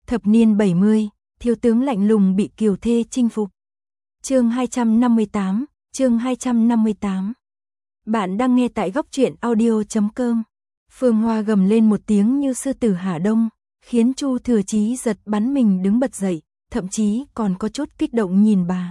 Thập niên 70, thiếu tướng lạnh lùng bị kiều thê chinh phục. Chương 258, chương 258. Bạn đang nghe tại góc truyện audio.com. Phương Hoa gầm lên một tiếng như sư tử Hà Đông, khiến Chu Thừa Chí giật bắn mình đứng bật dậy, thậm chí còn có chút kích động nhìn bà.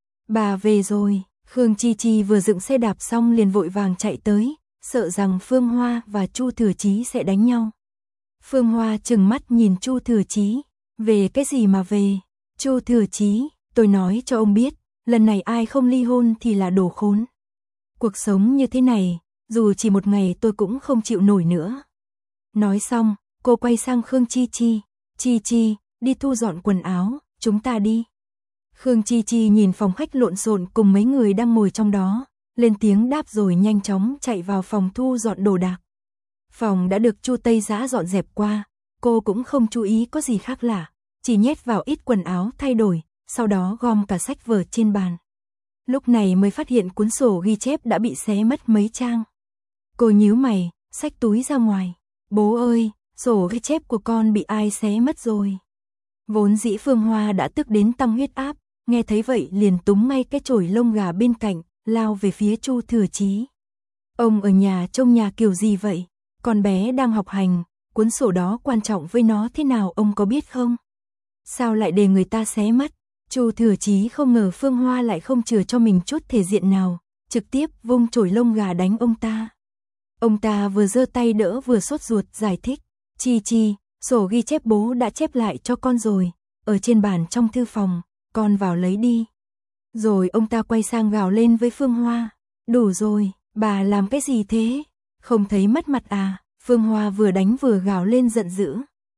Bà về rồi. Khương Chi Chi vừa dựng xe đạp xong liền vội vàng chạy tới, sợ rằng Phương Hoa và Chu Thừa Chí sẽ đánh nhau. Phương Hoa trừng mắt nhìn Chu Thừa Chí, về cái gì mà về? Chu Thừa Chí, tôi nói cho ông biết, lần này ai không ly hôn thì là đồ khốn. Cuộc sống như thế này, dù chỉ một ngày tôi cũng không chịu nổi nữa. Nói xong, cô quay sang Khương Chi Chi, Chi Chi, đi thu dọn quần áo, chúng ta đi. Khương Chi Chi nhìn phòng khách lộn xộn cùng mấy người đang ngồi trong đó, lên tiếng đáp rồi nhanh chóng chạy vào phòng thu dọn đồ đạc. Phòng đã được Chu Tây Dã dọn dẹp qua, cô cũng không chú ý có gì khác lạ, chỉ nhét vào ít quần áo thay đổi, sau đó gom cả sách vở trên bàn. Lúc này mới phát hiện cuốn sổ ghi chép đã bị xé mất mấy trang. Cô nhíu mày, xách túi ra ngoài. Bố ơi, sổ ghi chép của con bị ai xé mất rồi. Vốn dĩ Phương Hoa đã tức đến tăng huyết áp, nghe thấy vậy liền túm ngay cái chổi lông gà bên cạnh, lao về phía Chu Thừa Chí. Ông ở nhà trông nhà kiểu gì vậy? Con bé đang học hành, cuốn sổ đó quan trọng với nó thế nào ông có biết không? Sao lại để người ta xé mất? Chu Thừa Chí không ngờ Phương Hoa lại không chừa cho mình chút thể diện nào, trực tiếp vung chổi lông gà đánh ông ta. Ông ta vừa giơ tay đỡ vừa sốt ruột giải thích, Chi Chi, sổ ghi chép bố đã chép lại cho con rồi, ở trên bàn trong thư phòng, con vào lấy đi. Rồi ông ta quay sang gào lên với Phương Hoa, đủ rồi, bà làm cái gì thế? Không thấy mất mặt à? Phương Hoa vừa đánh vừa gào lên giận dữ.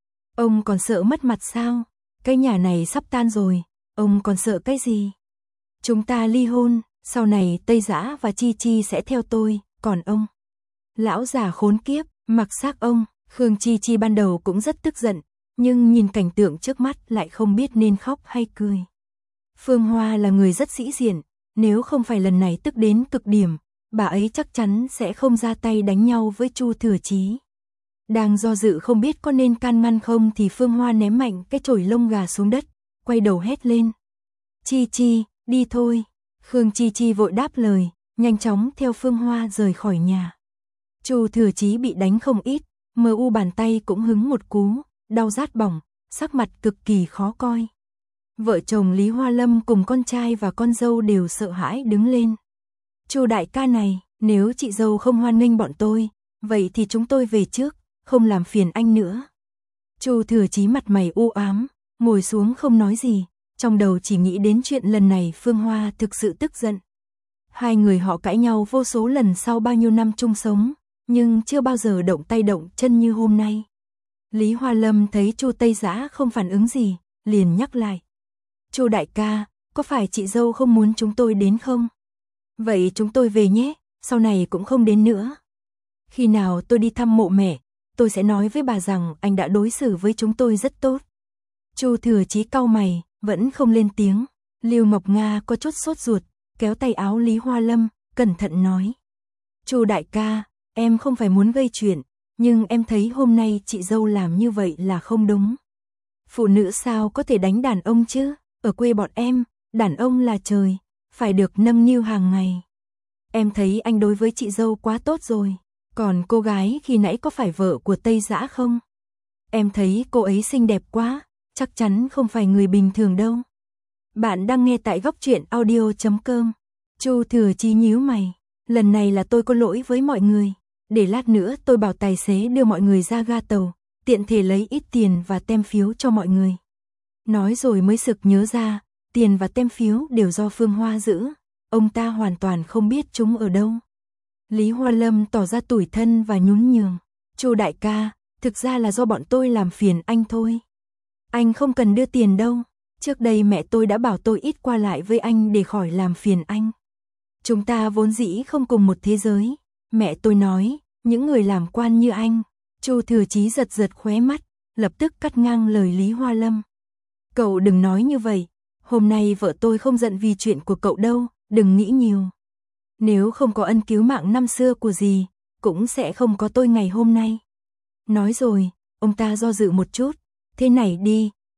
Ông còn sợ mất mặt sao? Cái nhà này sắp tan rồi, ông còn sợ cái gì? Chúng ta ly hôn, sau này Tây Dã và Chi Chi sẽ theo tôi, còn ông? Lão già khốn kiếp, mặc xác ông. Khương Chi Chi ban đầu cũng rất tức giận, nhưng nhìn cảnh tượng trước mắt lại không biết nên khóc hay cười. Phương Hoa là người rất sĩ diện, nếu không phải lần này tức đến cực điểm, bà ấy chắc chắn sẽ không ra tay đánh nhau với Chu Thừa Chí. Đang do dự không biết có nên can ngăn không thì Phương Hoa ném mạnh cái chổi lông gà xuống đất, quay đầu hét lên. Chi Chi, đi thôi. Khương Chi Chi vội đáp lời, nhanh chóng theo Phương Hoa rời khỏi nhà. Chu Thừa Chí bị đánh không ít, mờ u bàn tay cũng hứng một cú, đau rát bỏng, sắc mặt cực kỳ khó coi. Vợ chồng Lý Hoa Lâm cùng con trai và con dâu đều sợ hãi đứng lên. Chu đại ca này, nếu chị dâu không hoan nghênh bọn tôi, vậy thì chúng tôi về trước, không làm phiền anh nữa. Chu Thừa Chí mặt mày u ám, ngồi xuống không nói gì, trong đầu chỉ nghĩ đến chuyện lần này Phương Hoa thực sự tức giận. Hai người họ cãi nhau vô số lần sau bao nhiêu năm chung sống, nhưng chưa bao giờ động tay động chân như hôm nay. Lý Hoa Lâm thấy Chu Tây Dã không phản ứng gì, liền nhắc lại. Chu đại ca, có phải chị dâu không muốn chúng tôi đến không? Vậy chúng tôi về nhé, sau này cũng không đến nữa. Khi nào tôi đi thăm mộ mẹ, tôi sẽ nói với bà rằng anh đã đối xử với chúng tôi rất tốt. Chu Thừa Chí cau mày, vẫn không lên tiếng. Lưu Mộc Nga có chút sốt ruột, kéo tay áo Lý Hoa Lâm, cẩn thận nói. Chu đại ca, em không phải muốn gây chuyện, nhưng em thấy hôm nay chị dâu làm như vậy là không đúng. Phụ nữ sao có thể đánh đàn ông chứ? Ở quê bọn em, đàn ông là trời, phải được nâng niu hàng ngày. Em thấy anh đối với chị dâu quá tốt rồi. Còn cô gái khi nãy có phải vợ của Tây Dã không? Em thấy cô ấy xinh đẹp quá, chắc chắn không phải người bình thường đâu. Bạn đang nghe tại góc truyện audio.com. Chu Thừa Chí nhíu mày, lần này là tôi có lỗi với mọi người. Để lát nữa tôi bảo tài xế đưa mọi người ra ga tàu, tiện thể lấy ít tiền và tem phiếu cho mọi người. Nói rồi mới sực nhớ ra, tiền và tem phiếu đều do Phương Hoa giữ, ông ta hoàn toàn không biết chúng ở đâu. Lý Hoa Lâm tỏ ra tủi thân và nhún nhường. Chu đại ca, thực ra là do bọn tôi làm phiền anh thôi. Anh không cần đưa tiền đâu, trước đây mẹ tôi đã bảo tôi ít qua lại với anh để khỏi làm phiền anh. Chúng ta vốn dĩ không cùng một thế giới. Mẹ tôi nói, những người làm quan như anh. Chu Thừa Chí giật giật khóe mắt, lập tức cắt ngang lời Lý Hoa Lâm. Cậu đừng nói như vậy, hôm nay vợ tôi không giận vì chuyện của cậu đâu, đừng nghĩ nhiều. Nếu không có ân cứu mạng năm xưa của dì, cũng sẽ không có tôi ngày hôm nay. Nói rồi, ông ta do dự một chút, thế này đi,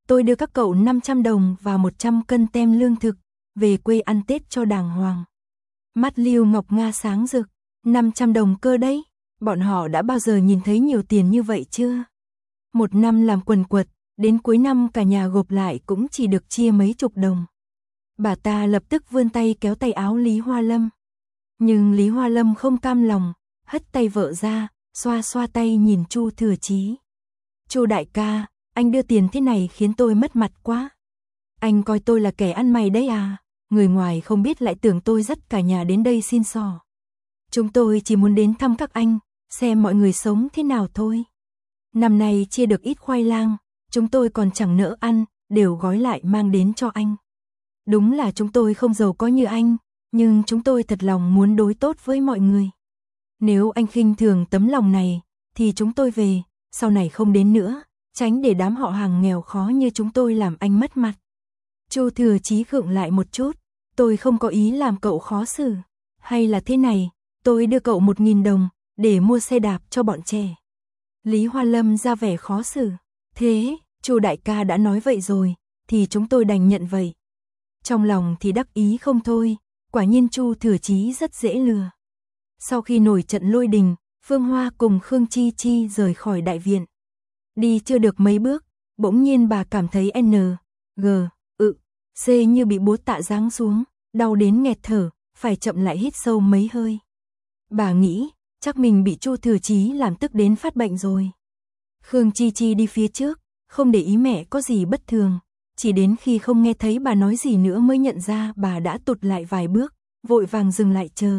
tôi đưa các cậu 500 đồng và 100 cân tem lương thực, về quê ăn Tết cho đàng hoàng. Mắt Lưu Ngọc Nga sáng rực, 500 đồng cơ đấy, bọn họ đã bao giờ nhìn thấy nhiều tiền như vậy chưa? Một năm làm quần quật, đến cuối năm cả nhà gộp lại cũng chỉ được chia mấy chục đồng. Bà ta lập tức vươn tay kéo tay áo Lý Hoa Lâm. Nhưng Lý Hoa Lâm không cam lòng, hất tay vợ ra, xoa xoa tay nhìn Chu Thừa Chí. Chu đại ca, anh đưa tiền thế này khiến tôi mất mặt quá. Anh coi tôi là kẻ ăn mày đấy à, người ngoài không biết lại tưởng tôi dắt cả nhà đến đây xin xỏ. Chúng tôi chỉ muốn đến thăm các anh, xem mọi người sống thế nào thôi. Năm nay chia được ít khoai lang, chúng tôi còn chẳng nỡ ăn, đều gói lại mang đến cho anh. Đúng là chúng tôi không giàu có như anh, nhưng chúng tôi thật lòng muốn đối tốt với mọi người. Nếu anh khinh thường tấm lòng này, thì chúng tôi về, sau này không đến nữa, tránh để đám họ hàng nghèo khó như chúng tôi làm anh mất mặt. Chu Thừa Chí khựng lại một chút, tôi không có ý làm cậu khó xử. Hay là thế này, tôi đưa cậu 1.000 đồng, để mua xe đạp cho bọn trẻ. Lý Hoa Lâm ra vẻ khó xử. Thế, Chu đại ca đã nói vậy rồi, thì chúng tôi đành nhận vậy. Trong lòng thì đắc ý không thôi, quả nhiên Chu Thừa Chí rất dễ lừa. Sau khi nổi trận lôi đình, Phương Hoa cùng Khương Chi Chi rời khỏi đại viện. Đi chưa được mấy bước, bỗng nhiên bà cảm thấy N, G, C như bị búa tạ giáng xuống, đau đến nghẹt thở, phải chậm lại hít sâu mấy hơi. Bà nghĩ, chắc mình bị Chu Thừa Chí làm tức đến phát bệnh rồi. Khương Chi Chi đi phía trước, không để ý mẹ có gì bất thường, chỉ đến khi không nghe thấy bà nói gì nữa mới nhận ra bà đã tụt lại vài bước, vội vàng dừng lại chờ.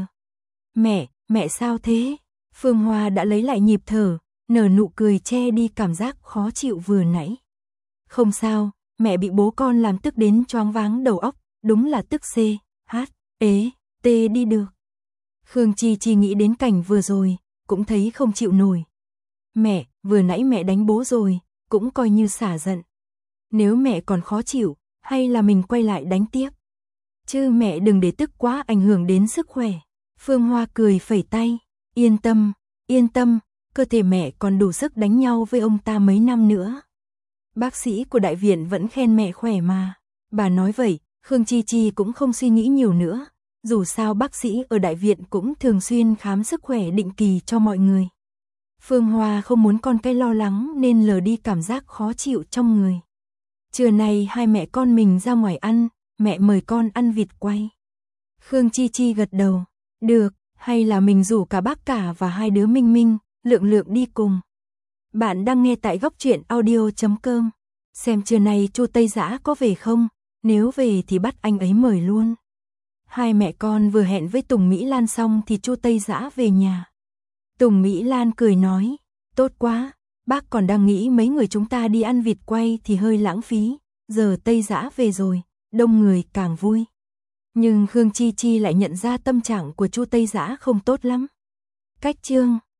Mẹ sao thế? Phương Hoa đã lấy lại nhịp thở, nở nụ cười che đi cảm giác khó chịu vừa nãy. Không sao, mẹ bị bố con làm tức đến choáng váng đầu óc, đúng là tức C, H, ế, T đi được. Khương Chi Chi nghĩ đến cảnh vừa rồi, cũng thấy không chịu nổi. Mẹ, vừa nãy mẹ đánh bố rồi, cũng coi như xả giận. Nếu mẹ còn khó chịu, hay là mình quay lại đánh tiếp? Chứ mẹ đừng để tức quá ảnh hưởng đến sức khỏe. Phương Hoa cười phẩy tay, yên tâm, cơ thể mẹ còn đủ sức đánh nhau với ông ta mấy năm nữa. Bác sĩ của đại viện vẫn khen mẹ khỏe mà. Bà nói vậy, Khương Chi Chi cũng không suy nghĩ nhiều nữa. Dù sao bác sĩ ở đại viện cũng thường xuyên khám sức khỏe định kỳ cho mọi người. Phương Hoa không muốn con cái lo lắng nên lờ đi cảm giác khó chịu trong người. Trưa nay hai mẹ con mình ra ngoài ăn, mẹ mời con ăn vịt quay. Khương Chi Chi gật đầu, được, hay là mình rủ cả bác cả và hai đứa Minh Minh, Lượng đi cùng. Bạn đang nghe tại góc truyện audio.com. Xem trưa nay Chu Tây Dã có về không, nếu về thì bắt anh ấy mời luôn. Hai mẹ con vừa hẹn với Tùng Mỹ Lan xong thì Chu Tây Dã về nhà. Tùng Mỹ Lan cười nói, tốt quá, bác còn đang nghĩ mấy người chúng ta đi ăn vịt quay thì hơi lãng phí, giờ Tây Dã về rồi, đông người càng vui. Nhưng Khương Chi Chi lại nhận ra tâm trạng của Chu Tây Dã không tốt lắm. Cách chương